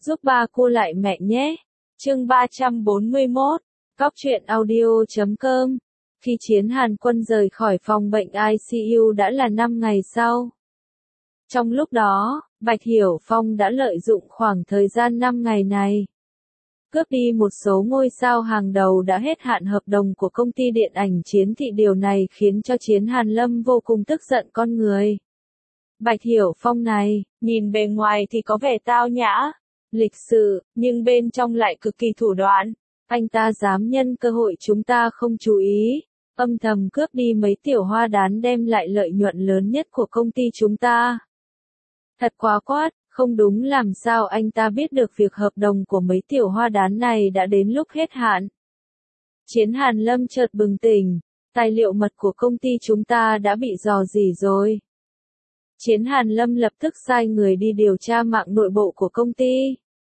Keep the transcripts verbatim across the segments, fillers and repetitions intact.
giúp ba cô lại mẹ nhé. Chương ba trăm bốn mươi mốt, Cóc truyện audio chấm com. Khi Chiến Hàn Quân rời khỏi phòng bệnh i xê u đã là năm ngày sau. Trong lúc đó, Bạch Hiểu Phong đã lợi dụng khoảng thời gian năm ngày này, cướp đi một số ngôi sao hàng đầu đã hết hạn hợp đồng của công ty điện ảnh Chiến Thị. Điều này khiến cho Chiến Hàn Lâm vô cùng tức giận con người. Bạch Hiểu Phong này, nhìn bề ngoài thì có vẻ tao nhã, lịch sự, nhưng bên trong lại cực kỳ thủ đoạn. Anh ta dám nhân cơ hội chúng ta không chú ý, âm thầm cướp đi mấy tiểu hoa đán đem lại lợi nhuận lớn nhất của công ty chúng ta. Thật quá quát, không đúng làm sao anh ta biết được việc hợp đồng của mấy tiểu hoa đán này đã đến lúc hết hạn. Chiến Hàn Lâm chợt bừng tỉnh, tài liệu mật của công ty chúng ta đã bị rò rỉ rồi. Chiến Hàn Lâm lập tức sai người đi điều tra mạng nội bộ của công ty.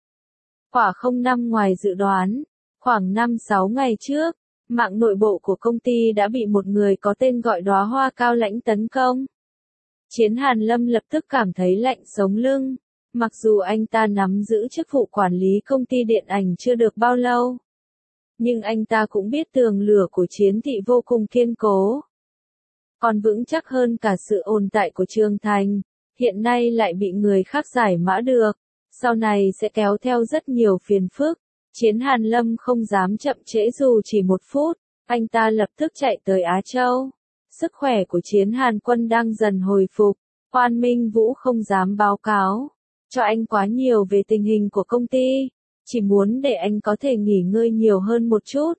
Quả không nằm ngoài dự đoán, khoảng năm sáu ngày trước, mạng nội bộ của công ty đã bị một người có tên gọi Đóa Hoa Cao Lãnh tấn công. Chiến Hàn Lâm lập tức cảm thấy lạnh sống lưng, mặc dù anh ta nắm giữ chức vụ quản lý công ty điện ảnh chưa được bao lâu, nhưng anh ta cũng biết tường lửa của Chiến Thị vô cùng kiên cố, còn vững chắc hơn cả sự ồn tại của Trường Thành, hiện nay lại bị người khác giải mã được, sau này sẽ kéo theo rất nhiều phiền phức. Chiến Hàn Lâm không dám chậm trễ dù chỉ một phút, anh ta lập tức chạy tới Á Châu. Sức khỏe của Chiến Hàn Quân đang dần hồi phục, Quan Minh Vũ không dám báo cáo cho anh quá nhiều về tình hình của công ty, chỉ muốn để anh có thể nghỉ ngơi nhiều hơn một chút.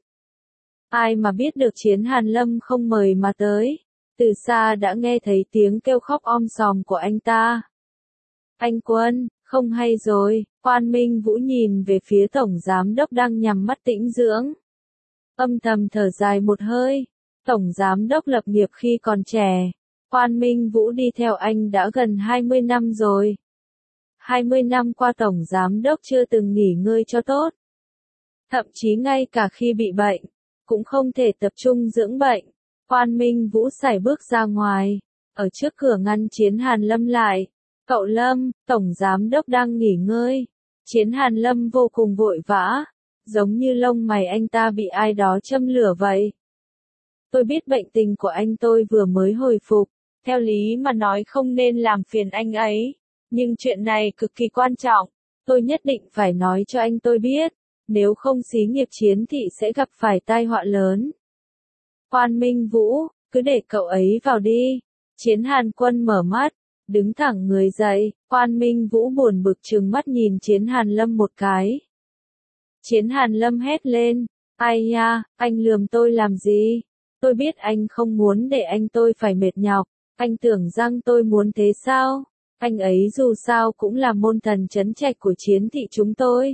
Ai mà biết được Chiến Hàn Lâm không mời mà tới, từ xa đã nghe thấy tiếng kêu khóc om sòm của anh ta. Anh Quân, không hay rồi, Quan Minh Vũ nhìn về phía Tổng Giám Đốc đang nhắm mắt tĩnh dưỡng. Âm thầm thở dài một hơi, Tổng Giám Đốc lập nghiệp khi còn trẻ, Quan Minh Vũ đi theo anh đã gần hai mươi năm rồi. hai mươi năm qua Tổng Giám Đốc chưa từng nghỉ ngơi cho tốt. Thậm chí ngay cả khi bị bệnh, cũng không thể tập trung dưỡng bệnh. Quan Minh Vũ sải bước ra ngoài, ở trước cửa ngăn Chiến Hàn Lâm lại. Cậu Lâm, Tổng Giám Đốc đang nghỉ ngơi. Chiến Hàn Lâm vô cùng vội vã, giống như lông mày anh ta bị ai đó châm lửa vậy. Tôi biết bệnh tình của anh tôi vừa mới hồi phục, theo lý mà nói không nên làm phiền anh ấy, nhưng chuyện này cực kỳ quan trọng, tôi nhất định phải nói cho anh tôi biết, nếu không xí nghiệp Chiến Thị sẽ gặp phải tai họa lớn. Quan Minh Vũ, cứ để cậu ấy vào đi. Chiến Hàn Quân mở mắt, đứng thẳng người dậy, Quan Minh Vũ buồn bực trừng mắt nhìn Chiến Hàn Lâm một cái. Chiến Hàn Lâm hét lên, ai nha, anh lườm tôi làm gì? Tôi biết anh không muốn để anh tôi phải mệt nhọc, anh tưởng rằng tôi muốn thế sao? Anh ấy dù sao cũng là môn thần trấn trạch của Chiến Thị chúng tôi.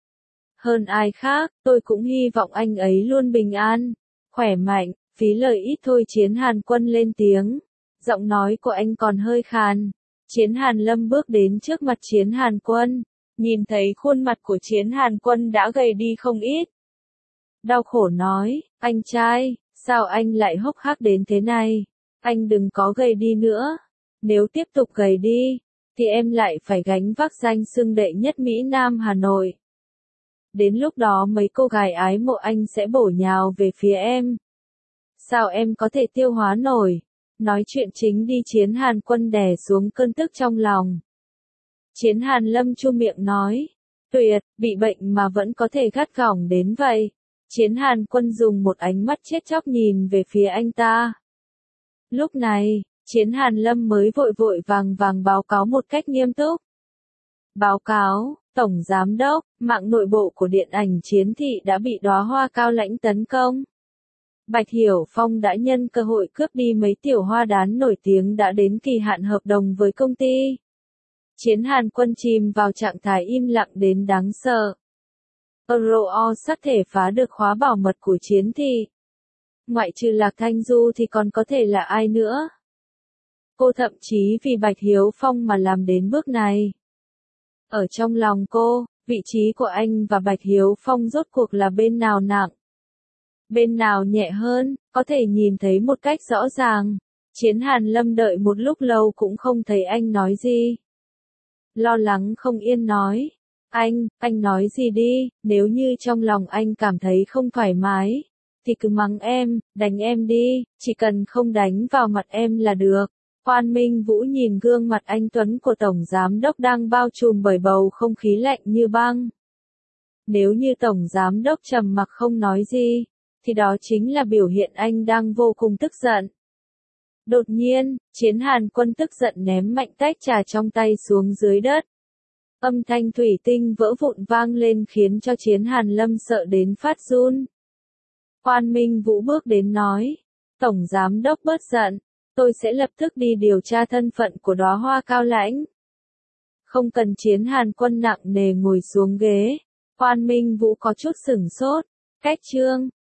Hơn ai khác, tôi cũng hy vọng anh ấy luôn bình an, khỏe mạnh, phí lời ít thôi. Chiến Hàn Quân lên tiếng, giọng nói của anh còn hơi khàn. Chiến Hàn Lâm bước đến trước mặt Chiến Hàn Quân, nhìn thấy khuôn mặt của Chiến Hàn Quân đã gầy đi không ít. Đau khổ nói, anh trai, sao anh lại hốc hác đến thế này? Anh đừng có gầy đi nữa. Nếu tiếp tục gầy đi, thì em lại phải gánh vác danh xưng đệ nhất Mỹ Nam Hà Nội. Đến lúc đó mấy cô gái ái mộ anh sẽ bổ nhào về phía em. Sao em có thể tiêu hóa nổi? Nói chuyện chính đi. Chiến Hàn Quân đè xuống cơn tức trong lòng. Chiến Hàn Lâm chu miệng nói, tuyệt, bị bệnh mà vẫn có thể gắt gỏng đến vậy. Chiến Hàn Quân dùng một ánh mắt chết chóc nhìn về phía anh ta. Lúc này, Chiến Hàn Lâm mới vội vội vàng vàng báo cáo một cách nghiêm túc. Báo cáo, Tổng Giám Đốc, mạng nội bộ của điện ảnh Chiến Thị đã bị Đóa Hoa Cao Lãnh tấn công. Bạch Hiểu Phong đã nhân cơ hội cướp đi mấy tiểu hoa đán nổi tiếng đã đến kỳ hạn hợp đồng với công ty. Chiến Hàn Quân chìm vào trạng thái im lặng đến đáng sợ. Euro sắt thể phá được khóa bảo mật của Chiến Thị. Ngoại trừ Lạc Thanh Du thì còn có thể là ai nữa? Cô thậm chí vì Bạch Hiếu Phong mà làm đến bước này. Ở trong lòng cô, vị trí của anh và Bạch Hiếu Phong rốt cuộc là bên nào nặng? Bên nào nhẹ hơn, có thể nhìn thấy một cách rõ ràng. Chiến Hàn Lâm đợi một lúc lâu cũng không thấy anh nói gì. Lo lắng không yên nói, Anh, anh nói gì đi, nếu như trong lòng anh cảm thấy không thoải mái, thì cứ mắng em, đánh em đi, chỉ cần không đánh vào mặt em là được. Quan Minh Vũ nhìn gương mặt anh Tuấn của Tổng Giám Đốc đang bao trùm bởi bầu không khí lạnh như băng. Nếu như Tổng Giám Đốc trầm mặc không nói gì, thì đó chính là biểu hiện anh đang vô cùng tức giận. Đột nhiên, Chiến Hàn Quân tức giận ném mạnh tách trà trong tay xuống dưới đất. Âm thanh thủy tinh vỡ vụn vang lên khiến cho Chiến Hàn Lâm sợ đến phát run. Quan Minh Vũ bước đến nói, Tổng Giám Đốc bớt giận, tôi sẽ lập tức đi điều tra thân phận của đóa hoa cao lãnh. Không cần. Chiến Hàn Quân nặng nề ngồi xuống ghế. Quan Minh Vũ có chút sửng sốt. Cách chương